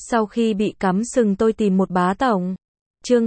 Sau khi bị cắm sừng tôi tìm một bá tổng. Chương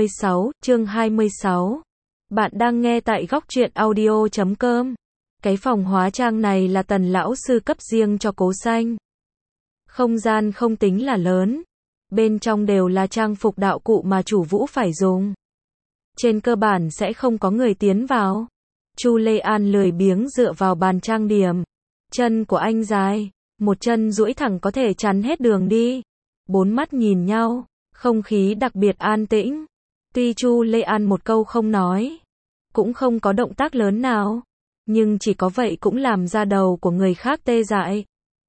26. Bạn đang nghe tại góc truyện audio.com. Cái phòng hóa trang này là Tần lão sư cấp riêng cho Cố Xanh. Không gian không tính là lớn. Bên trong đều là trang phục đạo cụ mà chủ Vũ phải dùng. Trên cơ bản sẽ không có người tiến vào. Chu Lê An lười biếng dựa vào bàn trang điểm. Chân của anh dài, một chân duỗi thẳng có thể chắn hết đường đi. Bốn mắt nhìn nhau, không khí đặc biệt an tĩnh. Tuy Chu Lê An một câu không nói, cũng không có động tác lớn nào, nhưng chỉ có vậy cũng làm da đầu của người khác tê dại.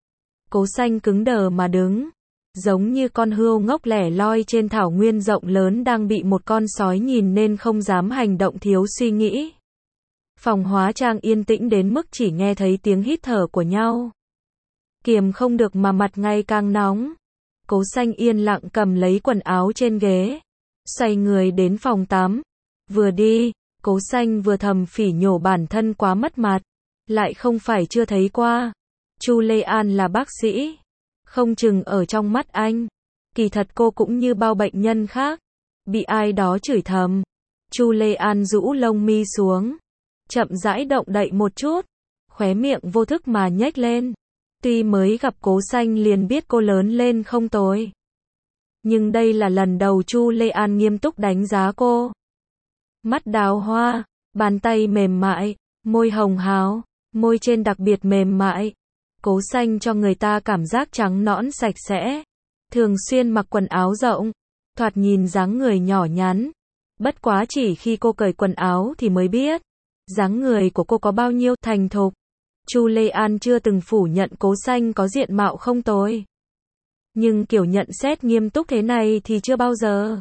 Cố Xanh cứng đờ mà đứng, giống như con hươu ngốc lẻ loi trên thảo nguyên rộng lớn đang bị một con sói nhìn nên không dám hành động thiếu suy nghĩ. Phòng hóa trang yên tĩnh đến mức chỉ nghe thấy tiếng hít thở của nhau. Kiềm không được mà mặt ngày càng nóng. Cố Xanh yên lặng cầm lấy quần áo trên ghế, xoay người đến phòng tắm. Vừa đi, Cố Xanh vừa thầm phỉ nhổ bản thân quá mất mặt. Lại không phải chưa thấy qua. Chu Lê An là bác sĩ. Không chừng ở trong mắt anh, kỳ thật cô cũng như bao bệnh nhân khác. Bị ai đó chửi thầm. Chu Lê An rũ lông mi xuống, chậm rãi động đậy một chút, khóe miệng vô thức mà nhếch lên. Tuy mới gặp Cố Xanh liền biết cô lớn lên không tồi, nhưng đây là lần đầu Chu Lê An nghiêm túc đánh giá cô. Mắt đào hoa, bàn tay mềm mại, môi hồng hào, môi trên đặc biệt mềm mại. Cố Xanh cho người ta cảm giác trắng nõn sạch sẽ, thường xuyên mặc quần áo rộng, thoạt nhìn dáng người nhỏ nhắn. Bất quá chỉ khi cô cởi quần áo thì mới biết dáng người của cô có bao nhiêu thành thục. Chu Lê An chưa từng phủ nhận Cố Xanh có diện mạo không tồi, nhưng kiểu nhận xét nghiêm túc thế này thì chưa bao giờ.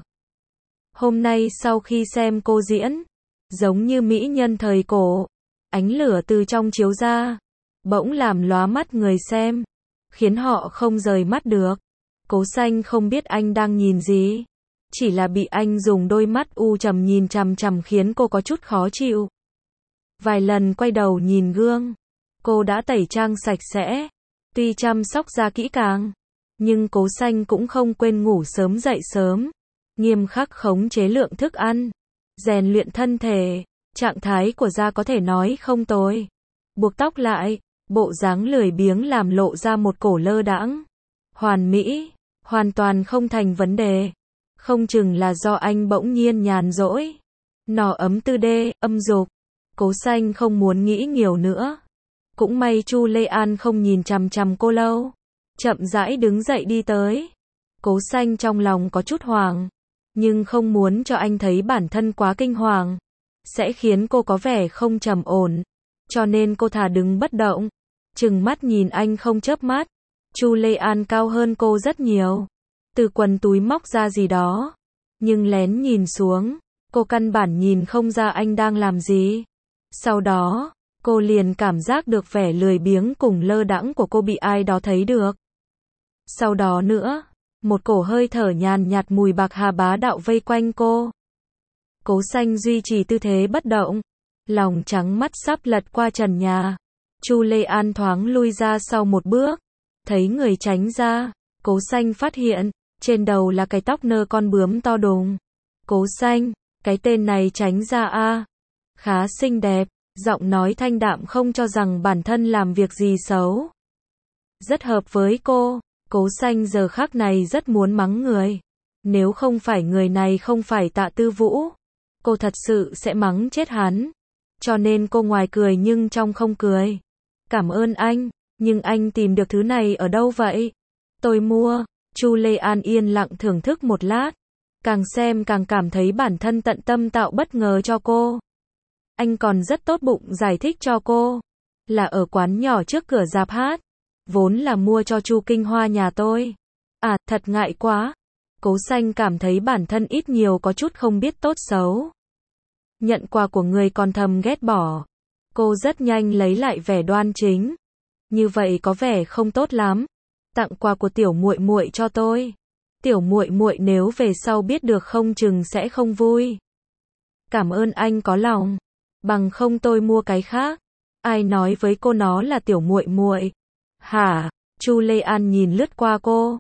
Hôm nay sau khi xem cô diễn, giống như mỹ nhân thời cổ, ánh lửa từ trong chiếu ra, bỗng làm lóa mắt người xem, khiến họ không rời mắt được. Cố Xanh không biết anh đang nhìn gì, chỉ là bị anh dùng đôi mắt u trầm nhìn chằm chằm khiến cô có chút khó chịu. Vài lần quay đầu nhìn gương, cô đã tẩy trang sạch sẽ, tuy chăm sóc da kỹ càng, nhưng Cố Xanh cũng không quên ngủ sớm dậy sớm, nghiêm khắc khống chế lượng thức ăn, rèn luyện thân thể, trạng thái của da có thể nói không tồi. Buộc tóc lại, bộ dáng lười biếng làm lộ ra một cổ lơ đãng, hoàn mỹ, hoàn toàn không thành vấn đề. Không chừng là do anh bỗng nhiên nhàn rỗi, nỏ ấm tư đê, âm dục. Cố Xanh không muốn nghĩ nhiều nữa. Cũng may Chu Lê An không nhìn chằm chằm cô lâu, chậm rãi đứng dậy đi tới. Cố Xanh trong lòng có chút hoảng, nhưng không muốn cho anh thấy bản thân quá kinh hoàng, sẽ khiến cô có vẻ không trầm ổn, cho nên cô thà đứng bất động, trừng mắt nhìn anh không chớp mắt. Chu Lê An cao hơn cô rất nhiều, từ quần túi móc ra gì đó, nhưng lén nhìn xuống, cô căn bản nhìn không ra anh đang làm gì. Sau đó, cô liền cảm giác được vẻ lười biếng cùng lơ đãng của cô bị ai đó thấy được. Sau đó nữa, một cổ hơi thở nhàn nhạt mùi bạc hà bá đạo vây quanh cô. Cố Xanh duy trì tư thế bất động, lòng trắng mắt sắp lật qua trần nhà. Chu Lê An thoáng lui ra sau một bước, thấy người tránh ra. Cố Xanh phát hiện, trên đầu là cái tóc nơ con bướm to đùng. Cố Xanh, cái tên này tránh ra a. Khá xinh đẹp, giọng nói thanh đạm không cho rằng bản thân làm việc gì xấu. Rất hợp với cô. Cố Xanh giờ khắc này rất muốn mắng người. Nếu không phải người này không phải Tạ Tư Vũ, cô thật sự sẽ mắng chết hắn. Cho nên cô ngoài cười nhưng trong không cười. Cảm ơn anh, nhưng anh tìm được thứ này ở đâu vậy? Tôi mua. Chu Lê An yên lặng thưởng thức một lát, càng xem càng cảm thấy bản thân tận tâm tạo bất ngờ cho cô. Anh còn rất tốt bụng giải thích cho cô, là ở quán nhỏ trước cửa rạp hát, vốn là mua cho Chu Kinh Hoa nhà tôi. À, thật ngại quá. Cố Xanh cảm thấy bản thân ít nhiều có chút không biết tốt xấu. Nhận quà của người còn thầm ghét bỏ. Cô rất nhanh lấy lại vẻ đoan chính. Như vậy có vẻ không tốt lắm. Tặng quà của tiểu muội muội cho tôi. Tiểu muội muội nếu về sau biết được không chừng sẽ không vui. Cảm ơn anh có lòng. Bằng không tôi mua cái khác. Ai nói với cô nó là tiểu muội muội? Hả? Chu Lê An nhìn lướt qua cô.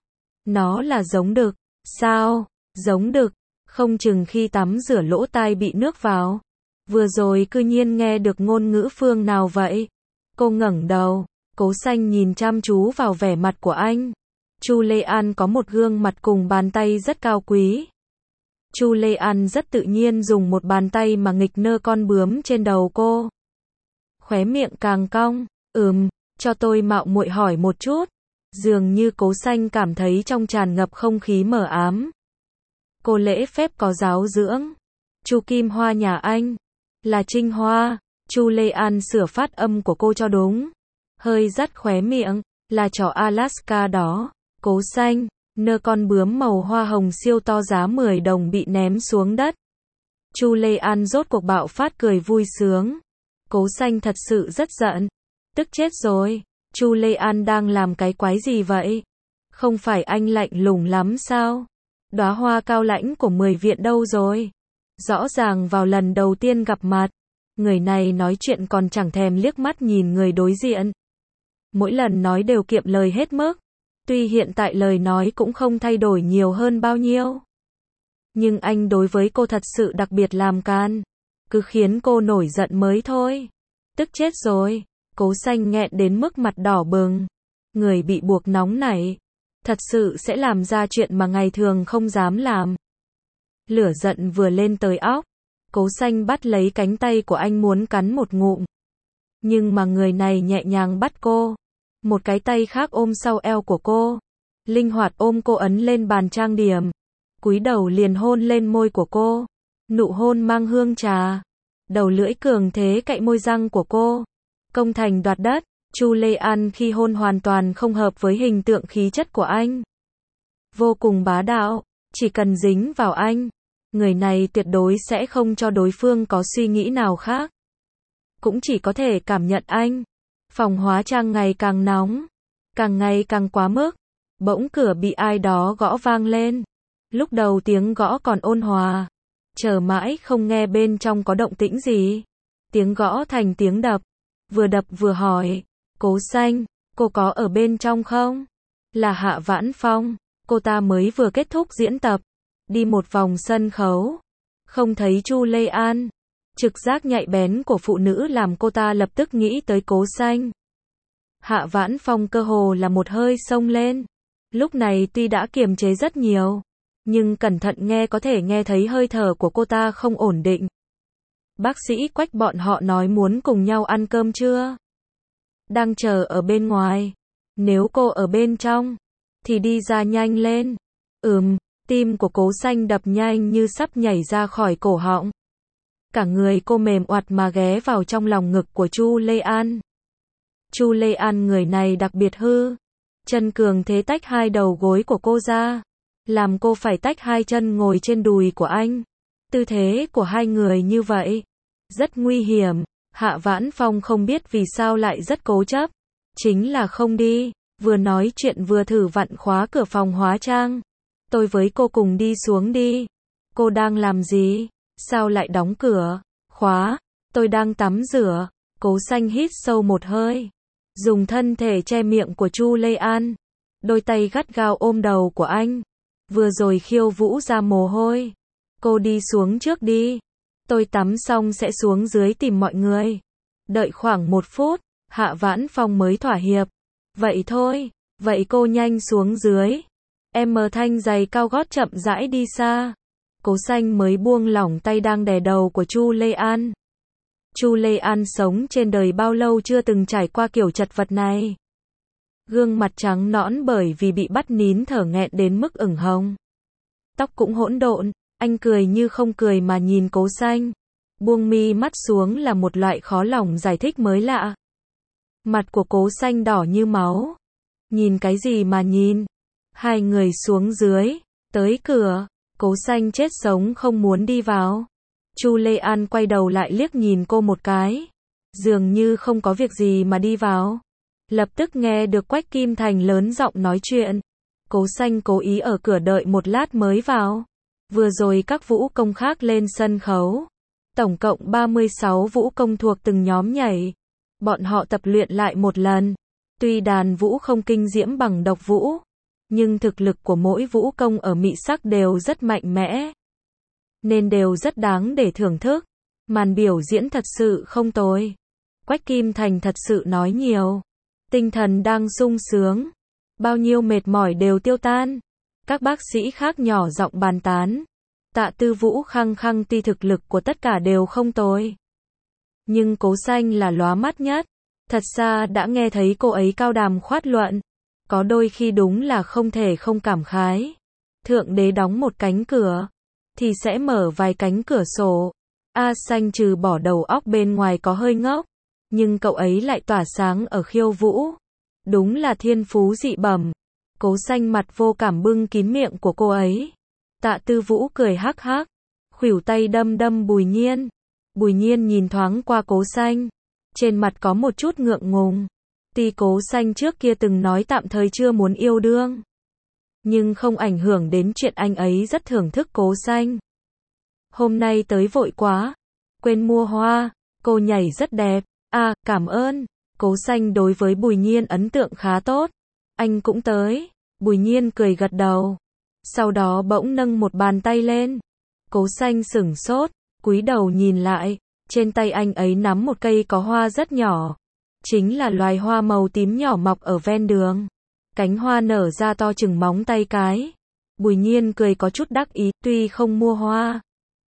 Nó là giống đực. Sao? Giống đực? Không chừng khi tắm rửa lỗ tai bị nước vào. Vừa rồi cư nhiên nghe được ngôn ngữ phương nào vậy? Cô ngẩng đầu, Cố Xanh nhìn chăm chú vào vẻ mặt của anh. Chu Lê An có một gương mặt cùng bàn tay rất cao quý. Chu Lê An rất tự nhiên dùng một bàn tay mà nghịch nơ con bướm trên đầu cô. Khóe miệng càng cong, cho tôi mạo muội hỏi một chút. Dường như Cố Xanh cảm thấy trong tràn ngập không khí mờ ám. Cô lễ phép có giáo dưỡng. Chu Kim Hoa nhà anh là Trinh Hoa. Chu Lê An sửa phát âm của cô cho đúng. Hơi dắt khóe miệng, là chó Alaska đó. Cố Xanh, nơ con bướm màu hoa hồng siêu to giá 10 đồng bị ném xuống đất. Chu Lê An rốt cuộc bạo phát cười vui sướng. Cố Xanh thật sự rất giận. Tức chết rồi. Chu Lê An đang làm cái quái gì vậy? Không phải anh lạnh lùng lắm sao? Đóa hoa cao lãnh của 10 viện đâu rồi? Rõ ràng vào lần đầu tiên gặp mặt, người này nói chuyện còn chẳng thèm liếc mắt nhìn người đối diện. Mỗi lần nói đều kiệm lời hết mức. Tuy hiện tại lời nói cũng không thay đổi nhiều hơn bao nhiêu. Nhưng anh đối với cô thật sự đặc biệt làm can. Cứ khiến cô nổi giận mới thôi. Tức chết rồi. Cố Xanh nghẹn đến mức mặt đỏ bừng. Người bị buộc nóng nảy. Thật sự sẽ làm ra chuyện mà ngày thường không dám làm. Lửa giận vừa lên tới óc. Cố Xanh bắt lấy cánh tay của anh muốn cắn một ngụm. Nhưng mà người này nhẹ nhàng bắt cô. Một cái tay khác ôm sau eo của cô. Linh hoạt ôm cô ấn lên bàn trang điểm. Cúi đầu liền hôn lên môi của cô. Nụ hôn mang hương trà. Đầu lưỡi cường thế cạy môi răng của cô. Công thành đoạt đất. Chu Lê An khi hôn hoàn toàn không hợp với hình tượng khí chất của anh. Vô cùng bá đạo. Chỉ cần dính vào anh, người này tuyệt đối sẽ không cho đối phương có suy nghĩ nào khác. Cũng chỉ có thể cảm nhận anh. Phòng hóa trang ngày càng nóng. Càng ngày càng quá mức. Bỗng cửa bị ai đó gõ vang lên. Lúc đầu tiếng gõ còn ôn hòa. Chờ mãi không nghe bên trong có động tĩnh gì. Tiếng gõ thành tiếng đập. Vừa đập vừa hỏi. Cố Xanh, cô có ở bên trong không? Là Hạ Vãn Phong. Cô ta mới vừa kết thúc diễn tập. Đi một vòng sân khấu. Không thấy Chu Lê An. Trực giác nhạy bén của phụ nữ làm cô ta lập tức nghĩ tới Cố Xanh. Hạ Vãn Phong cơ hồ là một hơi xông lên. Lúc này tuy đã kiềm chế rất nhiều, nhưng cẩn thận nghe có thể nghe thấy hơi thở của cô ta không ổn định. Bác sĩ Quách bọn họ nói muốn cùng nhau ăn cơm trưa. Đang chờ ở bên ngoài. Nếu cô ở bên trong, thì đi ra nhanh lên. Tim của Cố Xanh đập nhanh như sắp nhảy ra khỏi cổ họng. Cả người cô mềm oặt mà ghé vào trong lòng ngực của Chu Lê An. Chu Lê An người này đặc biệt hư. Chân cường thế tách hai đầu gối của cô ra. Làm cô phải tách hai chân ngồi trên đùi của anh. Tư thế của hai người như vậy. Rất nguy hiểm. Hạ Vãn Phong không biết vì sao lại rất cố chấp. Chính là không đi. Vừa nói chuyện vừa thử vặn khóa cửa phòng hóa trang. Tôi với cô cùng đi xuống đi. Cô đang làm gì? Sao lại đóng cửa? Khóa. Tôi đang tắm rửa. Cố Xanh hít sâu một hơi. Dùng thân thể che miệng của Chu Lê An. Đôi tay gắt gao ôm đầu của anh. Vừa rồi khiêu vũ ra mồ hôi. Cô đi xuống trước đi. Tôi tắm xong sẽ xuống dưới tìm mọi người. Đợi khoảng 1 phút, Hạ Vãn Phong mới thỏa hiệp. Vậy thôi, vậy cô nhanh xuống dưới. Em thanh giày cao gót chậm rãi đi xa. Cố Xanh mới buông lỏng tay đang đè đầu của Chu Lê An. Chu Lê An sống trên đời bao lâu chưa từng trải qua kiểu chật vật này. Gương mặt trắng nõn bởi vì bị bắt nín thở nghẹn đến mức ửng hồng. Tóc cũng hỗn độn, anh cười như không cười mà nhìn Cố Xanh. Buông mi mắt xuống là một loại khó lòng giải thích mới lạ. Mặt của Cố Xanh đỏ như máu. Nhìn cái gì mà nhìn? Hai người xuống dưới, tới cửa. Cố Xanh chết sống không muốn đi vào. Chu Lê An quay đầu lại liếc nhìn cô một cái. Dường như không có việc gì mà đi vào. Lập tức nghe được Quách Kim Thành lớn giọng nói chuyện. Cố Xanh cố ý ở cửa đợi một lát mới vào. Vừa rồi các vũ công khác lên sân khấu. Tổng cộng 36 vũ công thuộc từng nhóm nhảy. Bọn họ tập luyện lại một lần. Tuy đàn vũ không kinh diễm bằng độc vũ, nhưng thực lực của mỗi vũ công ở Mị Sắc đều rất mạnh mẽ, nên đều rất đáng để thưởng thức. Màn biểu diễn thật sự không tồi. Quách Kim Thành thật sự nói nhiều. Tinh thần đang sung sướng. Bao nhiêu mệt mỏi đều tiêu tan. Các bác sĩ khác nhỏ giọng bàn tán. Tạ Tư Vũ khăng khăng tuy thực lực của tất cả đều không tồi, nhưng Cố Xanh là lóa mắt nhất. Thật ra đã nghe thấy cô ấy cao đàm khoát luận. Có đôi khi đúng là không thể không cảm khái. Thượng đế đóng một cánh cửa, thì sẽ mở vài cánh cửa sổ. A Xanh trừ bỏ đầu óc bên ngoài có hơi ngốc, nhưng cậu ấy lại tỏa sáng ở khiêu vũ. Đúng là thiên phú dị bẩm. Cố Xanh mặt vô cảm bưng kín miệng của cô ấy. Tạ Tư Vũ cười hắc hắc, khuỷu tay đâm đâm Bùi Nhiên. Bùi Nhiên nhìn thoáng qua Cố Xanh, trên mặt có một chút ngượng ngùng. Tuy Cố Xanh trước kia từng nói tạm thời chưa muốn yêu đương, nhưng không ảnh hưởng đến chuyện anh ấy rất thưởng thức Cố Xanh. Hôm nay tới vội quá, quên mua hoa, cô nhảy rất đẹp. À, cảm ơn. Cố Xanh đối với Bùi Nhiên ấn tượng khá tốt. Anh cũng tới. Bùi Nhiên cười gật đầu. Sau đó bỗng nâng một bàn tay lên. Cố Xanh sửng sốt, cúi đầu nhìn lại. Trên tay anh ấy nắm một cây có hoa rất nhỏ. Chính là loài hoa màu tím nhỏ mọc ở ven đường. Cánh hoa nở ra to chừng móng tay cái. Bùi Nhiên cười có chút đắc ý, tuy không mua hoa,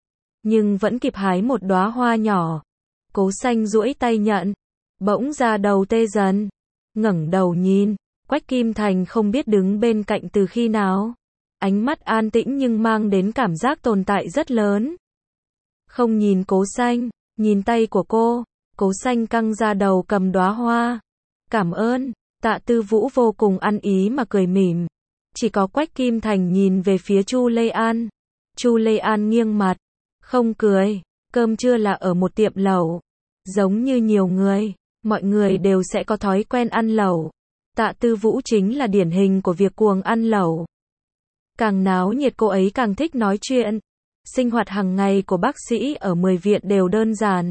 nhưng vẫn kịp hái một đóa hoa nhỏ. Cố Xanh duỗi tay nhận, bỗng ra đầu tê dần, ngẩng đầu nhìn. Quách Kim Thành không biết đứng bên cạnh từ khi nào. Ánh mắt an tĩnh nhưng mang đến cảm giác tồn tại rất lớn. Không nhìn Cố Xanh, nhìn tay của cô. Cố Xanh căng ra đầu cầm đóa hoa. Cảm ơn. Tạ Tư Vũ vô cùng ăn ý mà cười mỉm. Chỉ có Quách Kim Thành nhìn về phía Chu Lê An. Chu Lê An nghiêng mặt, không cười. Cơm trưa là ở một tiệm lẩu. Giống như nhiều người, mọi người đều sẽ có thói quen ăn lẩu. Tạ Tư Vũ chính là điển hình của việc cuồng ăn lẩu. Càng náo nhiệt cô ấy càng thích nói chuyện. Sinh hoạt hàng ngày của bác sĩ ở 10 viện đều đơn giản,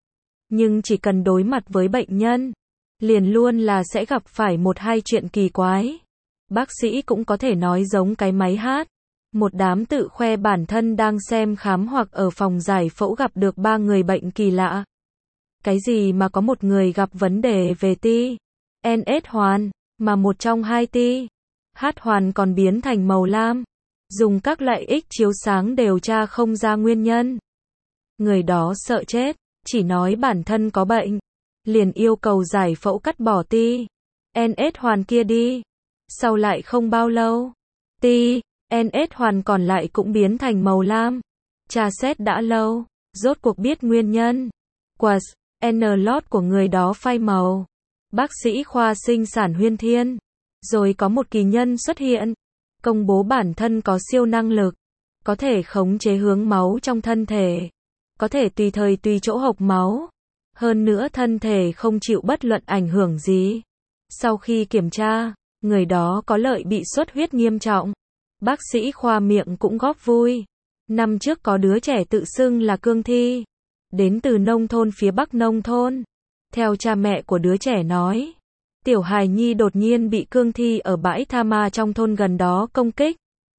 nhưng chỉ cần đối mặt với bệnh nhân, liền luôn là sẽ gặp phải một hai chuyện kỳ quái. Bác sĩ cũng có thể nói giống cái máy hát. Một đám tự khoe bản thân đang xem khám hoặc ở phòng giải phẫu gặp được 3 người bệnh kỳ lạ. Cái gì mà có một người gặp vấn đề về ti, NS hoàn, mà một trong hai ti, H hoàn còn biến thành màu lam. Dùng các loại X chiếu sáng đều tra không ra nguyên nhân. Người đó sợ chết, chỉ nói bản thân có bệnh, liền yêu cầu giải phẫu cắt bỏ ti, NS hoàn kia đi. Sau lại không bao lâu, ti, NS hoàn còn lại cũng biến thành màu lam. Tra xét đã lâu, rốt cuộc biết nguyên nhân. Quas, N-lót của người đó phai màu. Bác sĩ khoa sinh sản Huyên Thiên. Rồi có một kỳ nhân xuất hiện, công bố bản thân có siêu năng lực, có thể khống chế hướng máu trong thân thể, có thể tùy thời tùy chỗ hộc máu. Hơn nữa thân thể không chịu bất luận ảnh hưởng gì. Sau khi kiểm tra, người đó có lợi bị xuất huyết nghiêm trọng. Bác sĩ khoa miệng cũng góp vui. Năm trước có đứa trẻ tự xưng là Cương Thi, đến từ nông thôn phía Bắc nông thôn. Theo cha mẹ của đứa trẻ nói, tiểu hài nhi đột nhiên bị cương thi ở bãi tha ma trong thôn gần đó công kích.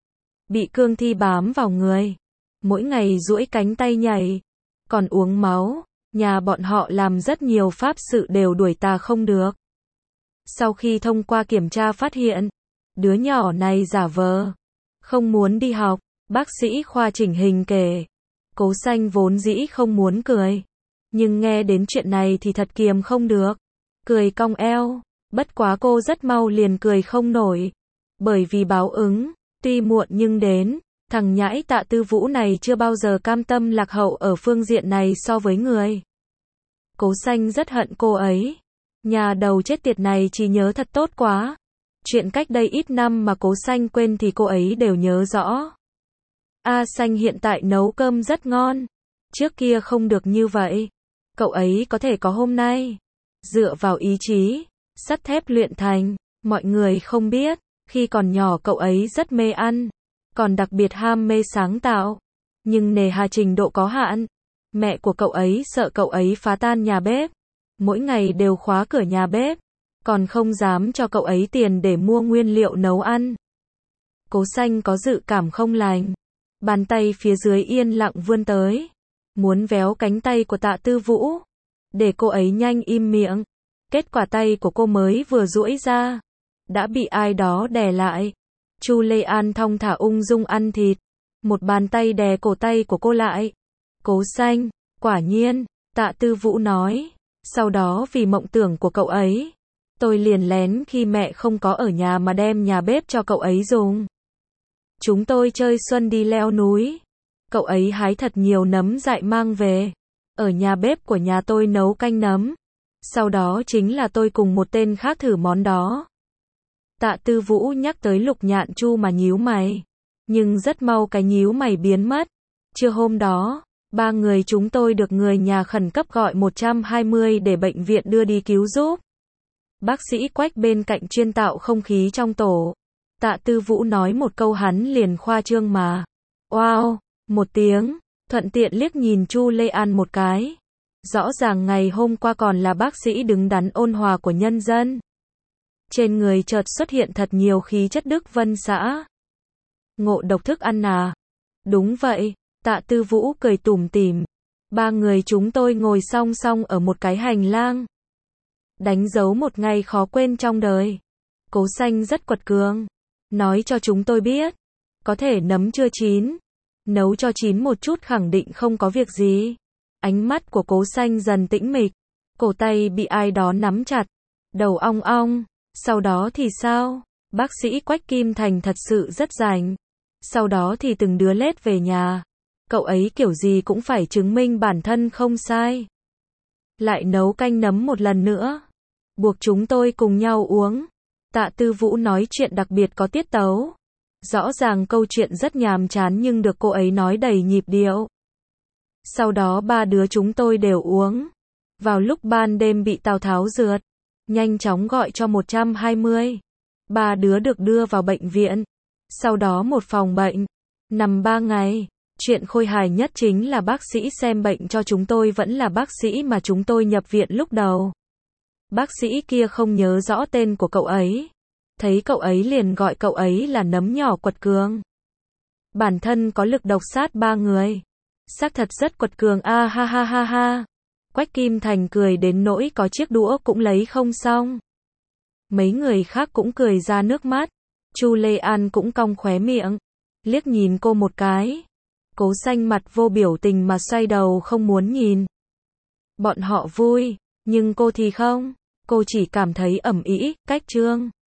Bị cương thi bám vào người, mỗi ngày duỗi cánh tay nhảy, còn uống máu. Nhà bọn họ làm rất nhiều pháp sự đều đuổi tà không được. Sau khi thông qua kiểm tra phát hiện, đứa nhỏ này giả vờ không muốn đi học. Bác sĩ khoa chỉnh hình kể. Cố Xanh vốn dĩ không muốn cười, nhưng nghe đến chuyện này thì thật kiềm không được, cười cong eo. Bất quá cô rất mau liền cười không nổi, bởi vì báo ứng, tuy muộn nhưng đến. Thằng nhãi Tạ Tư Vũ này chưa bao giờ cam tâm lạc hậu ở phương diện này so với người. Cố Xanh rất hận cô ấy. Nhà đầu chết tiệt này chỉ nhớ thật tốt quá. Chuyện cách đây ít năm mà Cố Xanh quên thì cô ấy đều nhớ rõ. A Xanh hiện tại nấu cơm rất ngon. Trước kia không được như vậy. Cậu ấy có thể có hôm nay, dựa vào ý chí sắt thép luyện thành. Mọi người không biết, khi còn nhỏ cậu ấy rất mê ăn, còn đặc biệt ham mê sáng tạo. Nhưng nề hà trình độ có hạn. Mẹ của cậu ấy sợ cậu ấy phá tan nhà bếp, mỗi ngày đều khóa cửa nhà bếp, còn không dám cho cậu ấy tiền để mua nguyên liệu nấu ăn. Cố Xanh có dự cảm không lành. Bàn tay phía dưới yên lặng vươn tới, muốn véo cánh tay của Tạ Tư Vũ, để cô ấy nhanh im miệng. Kết quả tay của cô mới vừa duỗi ra, đã bị ai đó đè lại. Chu Lê An thong thả ung dung ăn thịt, một bàn tay đè cổ tay của cô lại. Cố Xanh, quả nhiên, Tạ Tư Vũ nói, sau đó vì mộng tưởng của cậu ấy, tôi liền lén khi mẹ không có ở nhà mà đem nhà bếp cho cậu ấy dùng. Chúng tôi chơi xuân đi leo núi, cậu ấy hái thật nhiều nấm dại mang về, ở nhà bếp của nhà tôi nấu canh nấm, sau đó chính là tôi cùng một tên khác thử món đó. Tạ Tư Vũ nhắc tới Lục Nhạn Chu mà nhíu mày, nhưng rất mau cái nhíu mày biến mất. Trưa hôm đó, 3 người chúng tôi được người nhà khẩn cấp gọi 120 để bệnh viện đưa đi cứu giúp. Bác sĩ Quách bên cạnh chuyên tạo không khí trong tổ. Tạ Tư Vũ nói một câu hắn liền khoa trương mà. Wow, một tiếng, thuận tiện liếc nhìn Chu Lê An một cái. Rõ ràng ngày hôm qua còn là bác sĩ đứng đắn ôn hòa của nhân dân. Trên người chợt xuất hiện thật nhiều khí chất Đức Vân xã. Ngộ độc thức ăn à? Đúng vậy, Tạ Tư Vũ cười tủm tỉm. 3 người chúng tôi ngồi song song ở một cái hành lang. Đánh dấu một ngày khó quên trong đời. Cố Xanh rất quật cường, nói cho chúng tôi biết, có thể nấm chưa chín, nấu cho chín một chút khẳng định không có việc gì. Ánh mắt của Cố Xanh dần tĩnh mịch, cổ tay bị ai đó nắm chặt, đầu ong ong. Sau đó thì sao? Bác sĩ Quách Kim Thành thật sự rất rảnh. Sau đó thì từng đứa lết về nhà. Cậu ấy kiểu gì cũng phải chứng minh bản thân không sai. Lại nấu canh nấm một lần nữa, buộc chúng tôi cùng nhau uống. Tạ Tư Vũ nói chuyện đặc biệt có tiết tấu. Rõ ràng câu chuyện rất nhàm chán nhưng được cô ấy nói đầy nhịp điệu. Sau đó 3 đứa chúng tôi đều uống. Vào lúc ban đêm bị Tào Tháo rượt, nhanh chóng gọi cho 120. 3 đứa được đưa vào bệnh viện. Sau đó một phòng bệnh, nằm 3 ngày. Chuyện khôi hài nhất chính là bác sĩ xem bệnh cho chúng tôi vẫn là bác sĩ mà chúng tôi nhập viện lúc đầu. Bác sĩ kia không nhớ rõ tên của cậu ấy. Thấy cậu ấy liền gọi cậu ấy là nấm nhỏ quật cường. Bản thân có lực độc sát 3 người. Xác thật rất quật cường a ha ha ha ha. Quách Kim Thành cười đến nỗi có chiếc đũa cũng lấy không xong. Mấy người khác cũng cười ra nước mắt. Chu Lê An cũng cong khóe miệng, liếc nhìn cô một cái. Cố Xanh mặt vô biểu tình mà xoay đầu không muốn nhìn. Bọn họ vui, nhưng cô thì không. Cô chỉ cảm thấy ẩm ĩ, cách trương.